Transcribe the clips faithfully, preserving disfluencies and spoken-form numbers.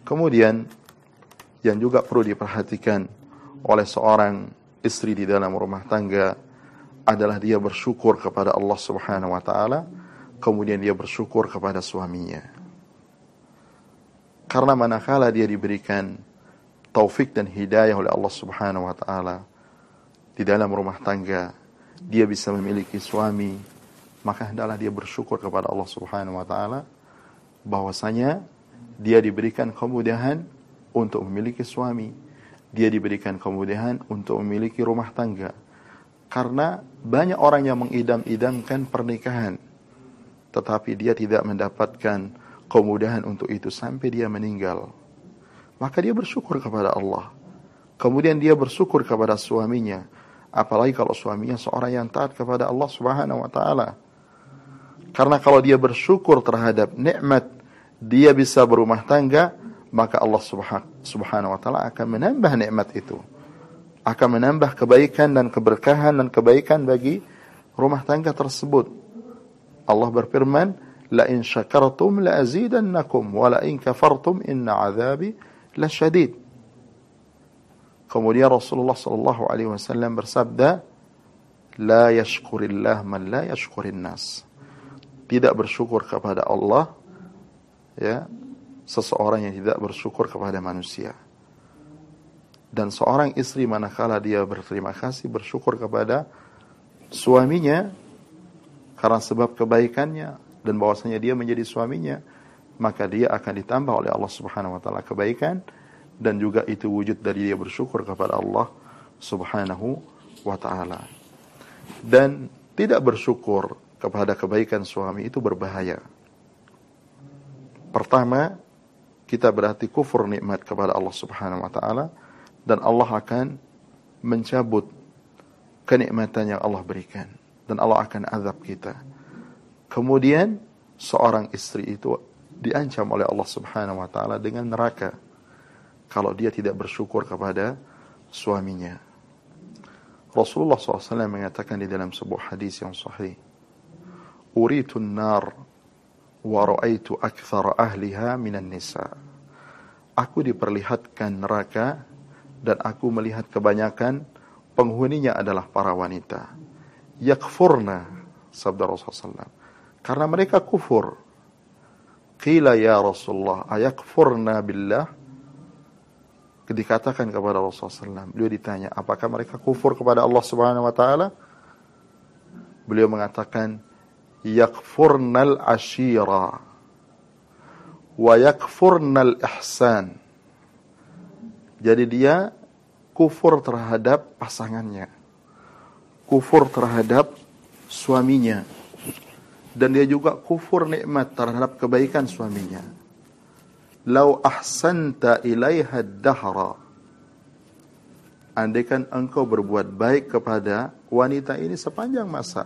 Kemudian yang juga perlu diperhatikan oleh seorang istri di dalam rumah tangga adalah dia bersyukur kepada Allah Subhanahu wa taala, kemudian dia bersyukur kepada suaminya. Karena manakala dia diberikan taufik dan hidayah oleh Allah Subhanahu wa taala di dalam rumah tangga, dia bisa memiliki suami, maka hendaklah dia bersyukur kepada Allah Subhanahu wa taala bahwasanya dia diberikan kemudahan untuk memiliki suami, dia diberikan kemudahan untuk memiliki rumah tangga. Karena banyak orang yang mengidam-idamkan pernikahan, tetapi dia tidak mendapatkan kemudahan untuk itu sampai dia meninggal. Maka dia bersyukur kepada Allah. Kemudian dia bersyukur kepada suaminya, apalagi kalau suaminya seorang yang taat kepada Allah Subhanahu wa taala. Karena kalau dia bersyukur terhadap nikmat dia bisa berumah tangga, maka Allah Subhanahu wa taala akan menambah nikmat itu. Akan menambah kebaikan dan keberkahan dan kebaikan bagi rumah tangga tersebut. Allah berfirman, "La in syakartum la azidannakum wa la in kafartum inna 'adzabi lasyadid." Kemudian Rasulullah sallallahu alaihi wasallam bersabda, "La yashkurillah man la yashkurin nas." Tidak bersyukur kepada Allah ya seseorang yang tidak bersyukur kepada manusia. Dan seorang istri manakala dia berterima kasih, bersyukur kepada suaminya karena sebab kebaikannya dan bahwasanya dia menjadi suaminya, maka dia akan ditambah oleh Allah Subhanahu wa taala kebaikan, dan juga itu wujud dari dia bersyukur kepada Allah Subhanahu wa taala. Dan tidak bersyukur kepada kebaikan suami itu berbahaya. Pertama, kita berarti kufur nikmat kepada Allah Subhanahu wa taala, dan Allah akan mencabut kenikmatan yang Allah berikan, dan Allah akan azab kita. Kemudian seorang istri itu diancam oleh Allah Subhanahu wa taala dengan neraka kalau dia tidak bersyukur kepada suaminya. Rasulullah shallallahu alaihi wasallam mengatakan di dalam sebuah hadis yang sahih, "Uritun nar wa ra'aitu aktsara ahliha minan nisa." Aku diperlihatkan neraka dan aku melihat kebanyakan penghuninya adalah para wanita. Yakfurna, sabda Rasulullah shallallahu alaihi wasallam, karena mereka kufur. Qila ya Rasulullah, ayakfurna billah? Dikatakan kepada Rasulullah shallallahu alaihi wasallam, beliau ditanya, apakah mereka kufur kepada Allah Subhanahu wa taala? Beliau mengatakan, yakfurnal ashira wa yakfurnal ihsan. Jadi dia kufur terhadap pasangannya, kufur terhadap suaminya, dan dia juga kufur nikmat terhadap kebaikan suaminya. Lau ahsanta ilaiha dahra, andaikan engkau berbuat baik kepada wanita ini sepanjang masa,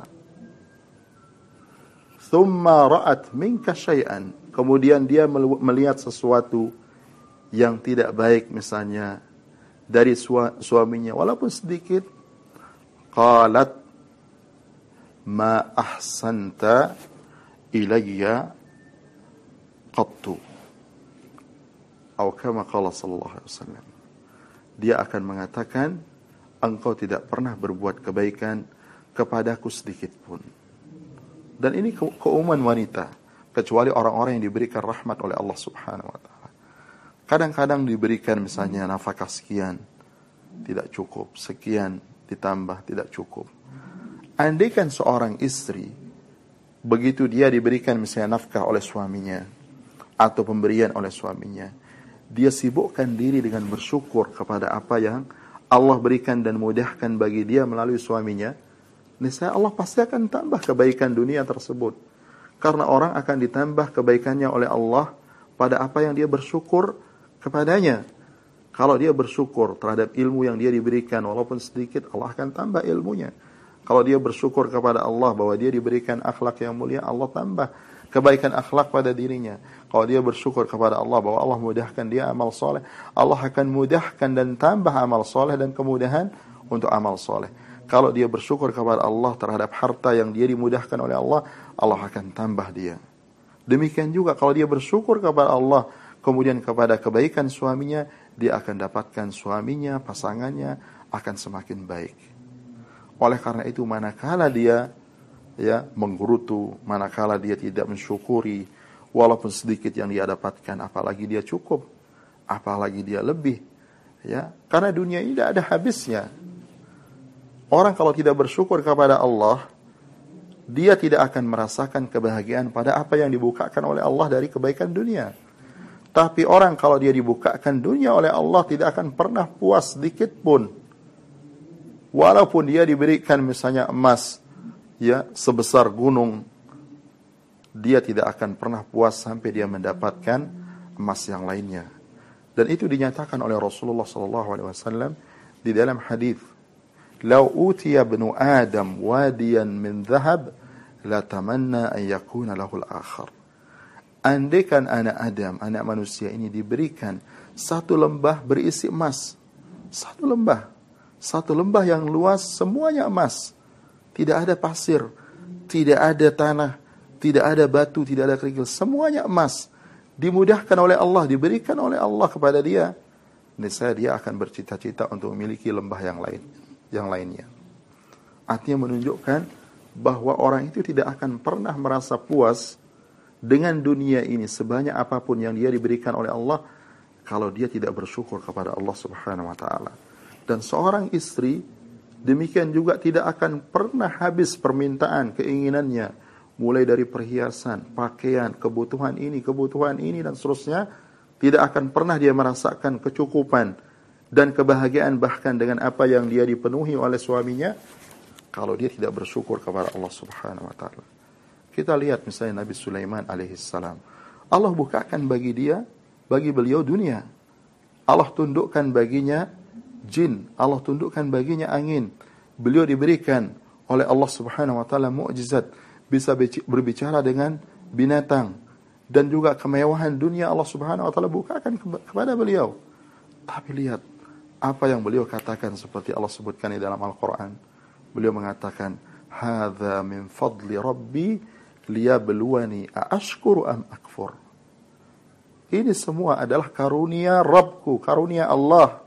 thumma ra'at minka syai'an, kemudian dia melihat sesuatu yang tidak baik misalnya dari suaminya walaupun sedikit, qalat ma ahsanta ilayya qattu, atau kama qala sallallahu alaihi wasallam, dia akan mengatakan, engkau tidak pernah berbuat kebaikan kepadaku sedikit pun. Dan ini ke- keumuman wanita, kecuali orang-orang yang diberikan rahmat oleh Allah Subhanahu wa taala. Kadang-kadang diberikan misalnya nafkah sekian, tidak cukup, sekian ditambah tidak cukup. Andaikan seorang istri begitu dia diberikan misalnya nafkah oleh suaminya atau pemberian oleh suaminya, dia sibukkan diri dengan bersyukur kepada apa yang Allah berikan dan mudahkan bagi dia melalui suaminya, niscaya Allah pasti akan tambah kebaikan dunia tersebut. Karena orang akan ditambah kebaikannya oleh Allah pada apa yang dia bersyukur kepadanya. Kalau dia bersyukur terhadap ilmu yang dia diberikan walaupun sedikit, Allah akan tambah ilmunya. Kalau dia bersyukur kepada Allah bahwa dia diberikan akhlak yang mulia, Allah tambah kebaikan akhlak pada dirinya. Kalau dia bersyukur kepada Allah bahwa Allah mudahkan dia amal soleh, Allah akan mudahkan dan tambah amal soleh dan kemudahan untuk amal soleh. Kalau dia bersyukur kepada Allah terhadap harta yang dia dimudahkan oleh Allah, Allah akan tambah dia. Demikian juga kalau dia bersyukur kepada Allah kemudian kepada kebaikan suaminya, dia akan dapatkan suaminya, pasangannya akan semakin baik. Oleh karena itu, manakala dia ya menggerutu, manakala dia tidak mensyukuri walaupun sedikit yang dia dapatkan, apalagi dia cukup, apalagi dia lebih, ya, karena dunia ini tidak ada habisnya. Orang kalau tidak bersyukur kepada Allah, dia tidak akan merasakan kebahagiaan pada apa yang dibukakan oleh Allah dari kebaikan dunia. Tapi orang kalau dia dibukakan dunia oleh Allah, tidak akan pernah puas sedikit pun. Walaupun dia diberikan misalnya emas, ya, sebesar gunung, dia tidak akan pernah puas sampai dia mendapatkan emas yang lainnya. Dan itu dinyatakan oleh Rasulullah sallallahu alaihi wasallam di dalam hadis, "Lau utiya ibnu Adam wadiyan min dhahab, la tamanna an yakuna lahu al-akhar." Andaikan anak Adam, anak manusia ini diberikan satu lembah berisi emas, satu lembah, satu lembah yang luas, semuanya emas, tidak ada pasir, tidak ada tanah, tidak ada batu, tidak ada kerikil, semuanya emas, dimudahkan oleh Allah, diberikan oleh Allah kepada dia, niscaya dia akan bercita-cita untuk memiliki lembah yang lain, yang lainnya. Artinya menunjukkan bahwa orang itu tidak akan pernah merasa puas dengan dunia ini sebanyak apapun yang dia diberikan oleh Allah kalau dia tidak bersyukur kepada Allah Subhanahu wa taala. Dan seorang istri demikian juga tidak akan pernah habis permintaan, keinginannya, mulai dari perhiasan, pakaian, kebutuhan ini, kebutuhan ini, dan seterusnya. Tidak akan pernah dia merasakan kecukupan dan kebahagiaan bahkan dengan apa yang dia dipenuhi oleh suaminya kalau dia tidak bersyukur kepada Allah Subhanahu wa taala. Kita lihat misalnya Nabi Sulaiman alaihissalam. Allah bukakan bagi dia, bagi beliau dunia. Allah tundukkan baginya jin, Allah tundukkan baginya angin. Beliau diberikan oleh Allah Subhanahu wa taala mukjizat, bisa berbicara dengan binatang, dan juga kemewahan dunia Allah Subhanahu wa taala bukakan kepada beliau. Tapi lihat apa yang beliau katakan, seperti Allah sebutkan di dalam Al-Qur'an. Beliau mengatakan, "Hadza min fadli Rabbi liyabluwani aashkuru am akfur." Ini semua adalah karunia Rabbku, karunia Allah,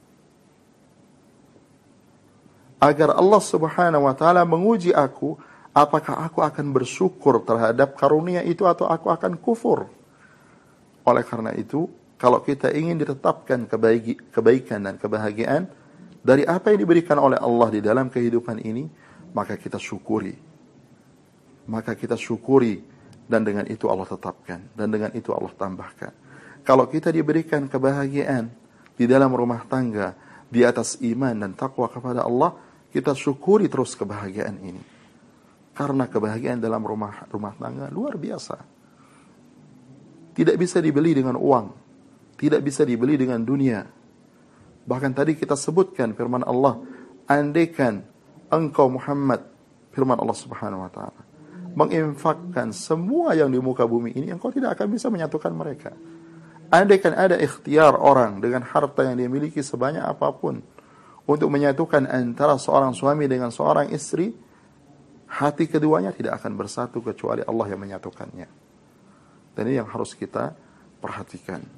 agar Allah Subhanahu wa taala menguji aku, apakah aku akan bersyukur terhadap karunia itu atau aku akan kufur. Oleh karena itu, kalau kita ingin ditetapkan kebaik, kebaikan dan kebahagiaan dari apa yang diberikan oleh Allah di dalam kehidupan ini, maka kita syukuri. Maka kita syukuri, dan dengan itu Allah tetapkan, dan dengan itu Allah tambahkan. Kalau kita diberikan kebahagiaan di dalam rumah tangga, di atas iman dan takwa kepada Allah, kita syukuri terus kebahagiaan ini. Karena kebahagiaan dalam rumah rumah tangga luar biasa. Tidak bisa dibeli dengan uang, tidak bisa dibeli dengan dunia. Bahkan tadi kita sebutkan firman Allah, andaikan engkau Muhammad, firman Allah Subhanahu wa taala, menginfakkan semua yang di muka bumi ini, engkau tidak akan bisa menyatukan mereka. Andaikan ada ikhtiar orang dengan harta yang dia miliki sebanyak apapun untuk menyatukan antara seorang suami dengan seorang istri, hati keduanya tidak akan bersatu kecuali Allah yang menyatukannya. Dan ini yang harus kita perhatikan.